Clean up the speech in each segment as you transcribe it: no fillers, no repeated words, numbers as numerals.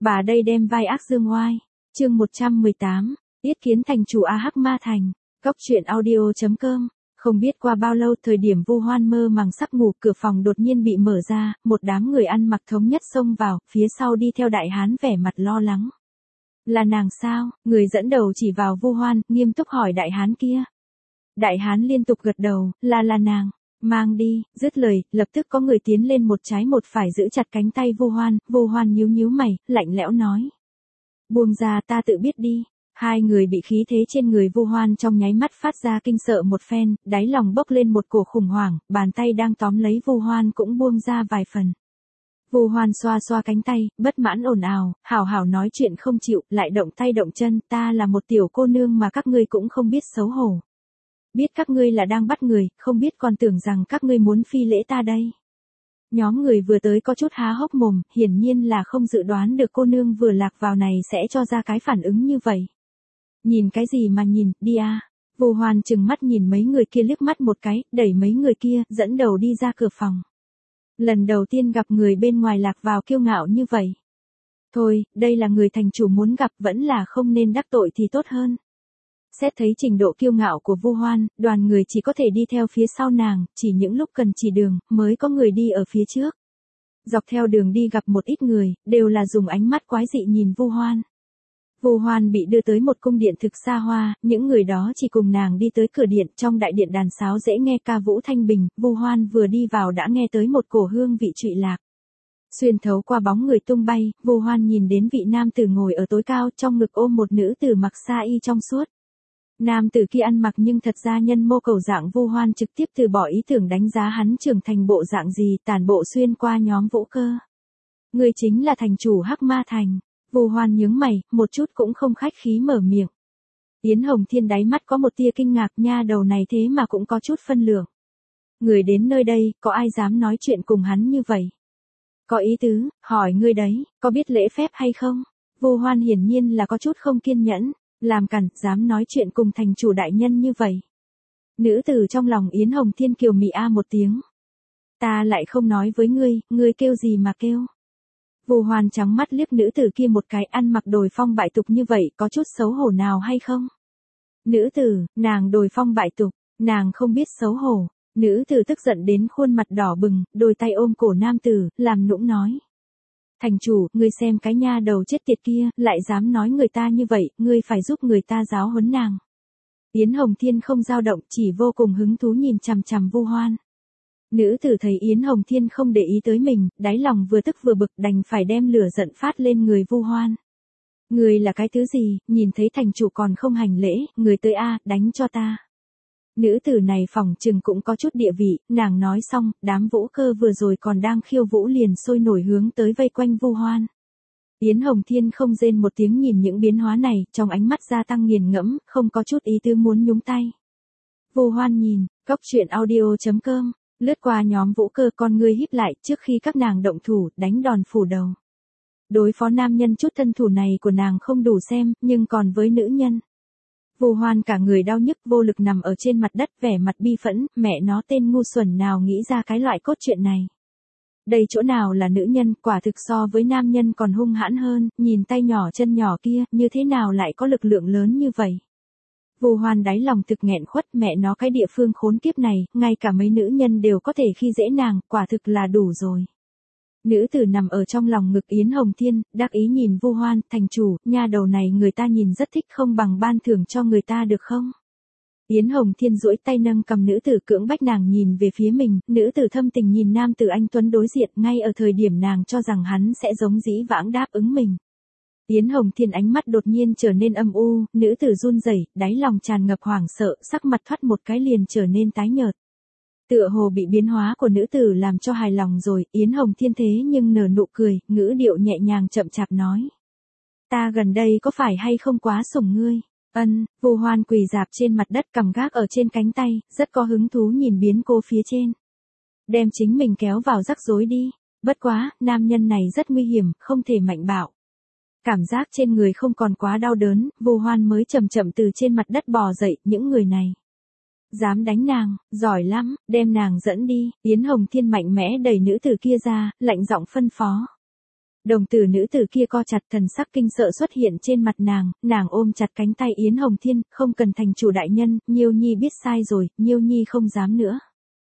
Bà đây đem vai ác dương oai. Chương 118, yết kiến thành chủ A Hắc Ma Thành. Góc truyện audio.com. Không biết qua bao lâu, thời điểm Vu Hoan mơ màng sắp ngủ, cửa phòng đột nhiên bị mở ra, một đám người ăn mặc thống nhất xông vào, phía sau đi theo đại hán vẻ mặt lo lắng. Là nàng sao? Người dẫn đầu chỉ vào Vu Hoan, nghiêm túc hỏi đại hán kia. Đại hán liên tục gật đầu, là nàng. Mang đi, dứt lời, lập tức có người tiến lên một trái một phải giữ chặt cánh tay Vu Hoan nhíu nhíu mày, lạnh lẽo nói. Buông ra, ta tự biết đi. Hai người bị khí thế trên người Vu Hoan trong nháy mắt phát ra kinh sợ một phen, đáy lòng bốc lên một cổ khủng hoảng, bàn tay đang tóm lấy Vu Hoan cũng buông ra vài phần. Vu Hoan xoa xoa cánh tay, bất mãn ồn ào, hảo nói chuyện không chịu, lại động tay động chân, ta là một tiểu cô nương mà các ngươi cũng không biết xấu hổ. Biết các ngươi là đang bắt người, không biết còn tưởng rằng các ngươi muốn phi lễ ta đây. Nhóm người vừa tới có chút há hốc mồm, hiển nhiên là không dự đoán được cô nương vừa lạc vào này sẽ cho ra cái phản ứng như vậy. Nhìn cái gì mà nhìn, đi à. Vu Hoan trừng mắt nhìn mấy người kia liếc mắt một cái, đẩy mấy người kia, dẫn đầu đi ra cửa phòng. Lần đầu tiên gặp người bên ngoài lạc vào kiêu ngạo như vậy. Thôi, đây là người thành chủ muốn gặp, vẫn là không nên đắc tội thì tốt hơn. Xét thấy trình độ kiêu ngạo của Vu Hoan, đoàn người chỉ có thể đi theo phía sau nàng, chỉ những lúc cần chỉ đường, mới có người đi ở phía trước. Dọc theo đường đi gặp một ít người, đều là dùng ánh mắt quái dị nhìn Vu Hoan. Vu Hoan bị đưa tới một cung điện thực xa hoa, những người đó chỉ cùng nàng đi tới cửa điện, trong đại điện đàn sáo dễ nghe ca vũ thanh bình, Vu Hoan vừa đi vào đã nghe tới một cổ hương vị trụy lạc. Xuyên thấu qua bóng người tung bay, Vu Hoan nhìn đến vị nam tử ngồi ở tối cao, trong ngực ôm một nữ tử mặc sa y trong suốt. Nam tử kia ăn mặc nhưng thật ra nhân mô cầu dạng, Vu Hoan trực tiếp từ bỏ ý tưởng đánh giá hắn trưởng thành bộ dạng gì, tản bộ xuyên qua nhóm Vũ Cơ. Người chính là thành chủ Hắc Ma Thành. Vu Hoan nhướng mày, một chút cũng không khách khí mở miệng. Yến Hồng Thiên đáy mắt có một tia kinh ngạc, nha đầu này thế mà cũng có chút phân lượng. Người đến nơi đây, có ai dám nói chuyện cùng hắn như vậy? Có ý tứ, hỏi ngươi đấy, có biết lễ phép hay không? Vu Hoan hiển nhiên là có chút không kiên nhẫn, làm cản, dám nói chuyện cùng thành chủ đại nhân như vậy. Nữ tử trong lòng Yến Hồng Thiên kiều mị a một tiếng. Ta lại không nói với ngươi kêu gì mà kêu? Vu Hoan trắng mắt liếc nữ tử kia một cái, ăn mặc đồi phong bại tục như vậy, có chút xấu hổ nào hay không? Nữ tử, nàng đồi phong bại tục, nàng không biết xấu hổ. Nữ tử tức giận đến khuôn mặt đỏ bừng, đôi tay ôm cổ nam tử, làm nũng nói. Thành chủ, ngươi xem cái nha đầu chết tiệt kia, lại dám nói người ta như vậy, ngươi phải giúp người ta giáo huấn nàng. Yến Hồng Thiên không dao động, chỉ vô cùng hứng thú nhìn chằm chằm Vu Hoan. Nữ tử thấy Yến Hồng Thiên không để ý tới mình, đáy lòng vừa tức vừa bực, đành phải đem lửa giận phát lên người Vu Hoan. Người là cái thứ gì, nhìn thấy thành chủ còn không hành lễ, người tới a, đánh cho ta. Nữ tử này phỏng chừng cũng có chút địa vị, nàng nói xong, đám Vũ Cơ vừa rồi còn đang khiêu vũ liền sôi nổi hướng tới vây quanh Vu Hoan. Yến Hồng Thiên không rên một tiếng nhìn những biến hóa này, trong ánh mắt gia tăng nghiền ngẫm, không có chút ý tứ muốn nhúng tay. Vu Hoan nhìn, góc truyện audio.com. Lướt qua nhóm Vũ Cơ, con ngươi híp lại, trước khi các nàng động thủ, đánh đòn phủ đầu. Đối phó nam nhân chút thân thủ này của nàng không đủ xem, nhưng còn với nữ nhân. Vu Hoan cả người đau nhức vô lực nằm ở trên mặt đất, vẻ mặt bi phẫn, mẹ nó tên ngu xuẩn nào nghĩ ra cái loại cốt truyện này. Đây chỗ nào là nữ nhân, quả thực so với nam nhân còn hung hãn hơn, nhìn tay nhỏ chân nhỏ kia, như thế nào lại có lực lượng lớn như vậy. Vu Hoan đáy lòng thực nghẹn khuất, mẹ nó cái địa phương khốn kiếp này, ngay cả mấy nữ nhân đều có thể khi dễ nàng, quả thực là đủ rồi. Nữ tử nằm ở trong lòng ngực Yến Hồng Thiên, đắc ý nhìn Vu Hoan, thành chủ, nha đầu này người ta nhìn rất thích, không bằng ban thưởng cho người ta được không? Yến Hồng Thiên duỗi tay nâng cầm nữ tử, cưỡng bách nàng nhìn về phía mình, nữ tử thâm tình nhìn nam tử anh tuấn đối diện, ngay ở thời điểm nàng cho rằng hắn sẽ giống dĩ vãng đáp ứng mình. Yến Hồng Thiên ánh mắt đột nhiên trở nên âm u, nữ tử run rẩy, đáy lòng tràn ngập hoảng sợ, sắc mặt thoắt một cái liền trở nên tái nhợt. Tựa hồ bị biến hóa của nữ tử làm cho hài lòng rồi, Yến Hồng Thiên thế nhưng nở nụ cười, ngữ điệu nhẹ nhàng chậm chạp nói. Ta gần đây có phải hay không quá sủng ngươi? Vu Hoan quỳ rạp trên mặt đất, cằm gác ở trên cánh tay, rất có hứng thú nhìn biến cô phía trên. Đem chính mình kéo vào rắc rối đi, bất quá, nam nhân này rất nguy hiểm, không thể mạnh bạo. Cảm giác trên người không còn quá đau đớn, Vu Hoan mới chậm chậm từ trên mặt đất bò dậy, những người này. Dám đánh nàng, giỏi lắm, đem nàng dẫn đi, Yến Hồng Thiên mạnh mẽ đẩy nữ tử kia ra, lạnh giọng phân phó. Đồng tử nữ tử kia co chặt, thần sắc kinh sợ xuất hiện trên mặt nàng ôm chặt cánh tay Yến Hồng Thiên, không cần thành chủ đại nhân, Nhiêu Nhi biết sai rồi, Nhiêu Nhi không dám nữa.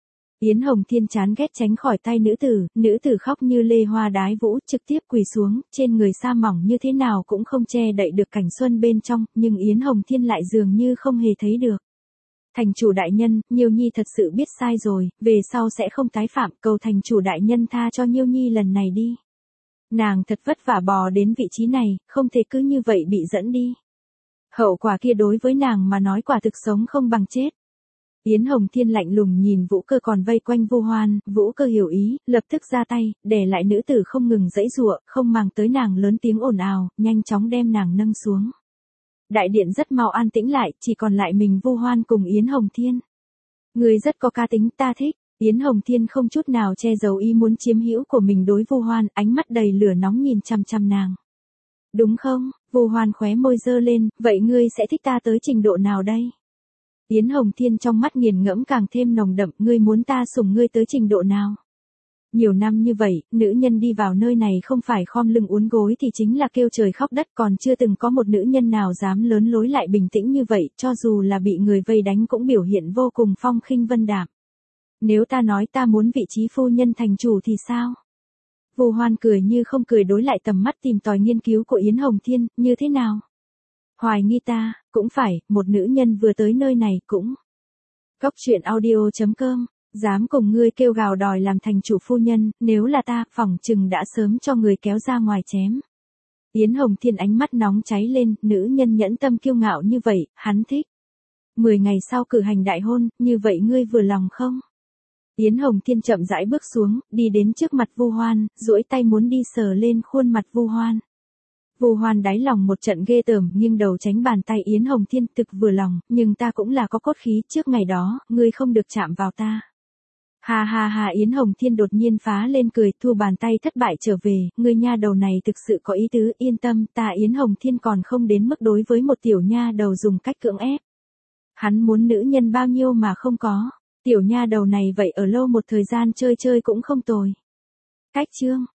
Yến Hồng Thiên chán ghét tránh khỏi tay nữ tử khóc như lê hoa đái vũ, trực tiếp quỳ xuống, trên người sa mỏng như thế nào cũng không che đậy được cảnh xuân bên trong, nhưng Yến Hồng Thiên lại dường như không hề thấy được. Thành chủ đại nhân, Nhiêu Nhi thật sự biết sai rồi, về sau sẽ không tái phạm, cầu thành chủ đại nhân tha cho Nhiêu Nhi lần này đi. Nàng thật vất vả bò đến vị trí này, không thể cứ như vậy bị dẫn đi. Hậu quả kia đối với nàng mà nói quả thực sống không bằng chết. Yến Hồng Thiên lạnh lùng nhìn Vũ Cơ còn vây quanh Vu Hoan, Vũ Cơ hiểu ý, lập tức ra tay, đè lại nữ tử không ngừng giãy giụa, không màng tới nàng lớn tiếng ồn ào, nhanh chóng đem nàng nâng xuống. Đại điện rất mau an tĩnh lại, chỉ còn lại mình Vu Hoan cùng Yến Hồng Thiên. Người rất có cá tính, ta thích. Yến Hồng Thiên không chút nào che giấu ý muốn chiếm hữu của mình đối Vu Hoan, ánh mắt đầy lửa nóng nhìn chằm chằm nàng. Đúng không? Vu Hoan khóe môi giơ lên, vậy ngươi sẽ thích ta tới trình độ nào đây? Yến Hồng Thiên trong mắt nghiền ngẫm càng thêm nồng đậm, ngươi muốn ta sủng ngươi tới trình độ nào? Nhiều năm như vậy, nữ nhân đi vào nơi này không phải khom lưng uốn gối thì chính là kêu trời khóc đất, còn chưa từng có một nữ nhân nào dám lớn lối lại bình tĩnh như vậy, cho dù là bị người vây đánh cũng biểu hiện vô cùng phong khinh vân đạm. Nếu ta nói ta muốn vị trí phu nhân thành chủ thì sao? Vu Hoan cười như không cười đối lại tầm mắt tìm tòi nghiên cứu của Yến Hồng Thiên, như thế nào? Hoài nghi ta, cũng phải, một nữ nhân vừa tới nơi này cũng. Góc truyện audio.com, dám cùng ngươi kêu gào đòi làm thành chủ phu nhân, nếu là ta, phỏng chừng đã sớm cho người kéo ra ngoài chém. Yến Hồng Thiên ánh mắt nóng cháy lên, nữ nhân nhẫn tâm kiêu ngạo như vậy, hắn thích. 10 ngày sau cử hành đại hôn, như vậy ngươi vừa lòng không? Yến Hồng Thiên chậm rãi bước xuống, đi đến trước mặt Vu Hoan, duỗi tay muốn đi sờ lên khuôn mặt Vu Hoan. Vu Hoan đáy lòng một trận ghê tởm, nhưng đầu tránh bàn tay Yến Hồng Thiên, thực vừa lòng, nhưng ta cũng là có cốt khí, trước ngày đó, ngươi không được chạm vào ta. Ha ha ha, Yến Hồng Thiên đột nhiên phá lên cười, thu bàn tay thất bại trở về, ngươi nha đầu này thực sự có ý tứ, yên tâm, ta Yến Hồng Thiên còn không đến mức đối với một tiểu nha đầu dùng cách cưỡng ép. Hắn muốn nữ nhân bao nhiêu mà không có, tiểu nha đầu này vậy ở lâu một thời gian chơi chơi cũng không tồi. Cách chương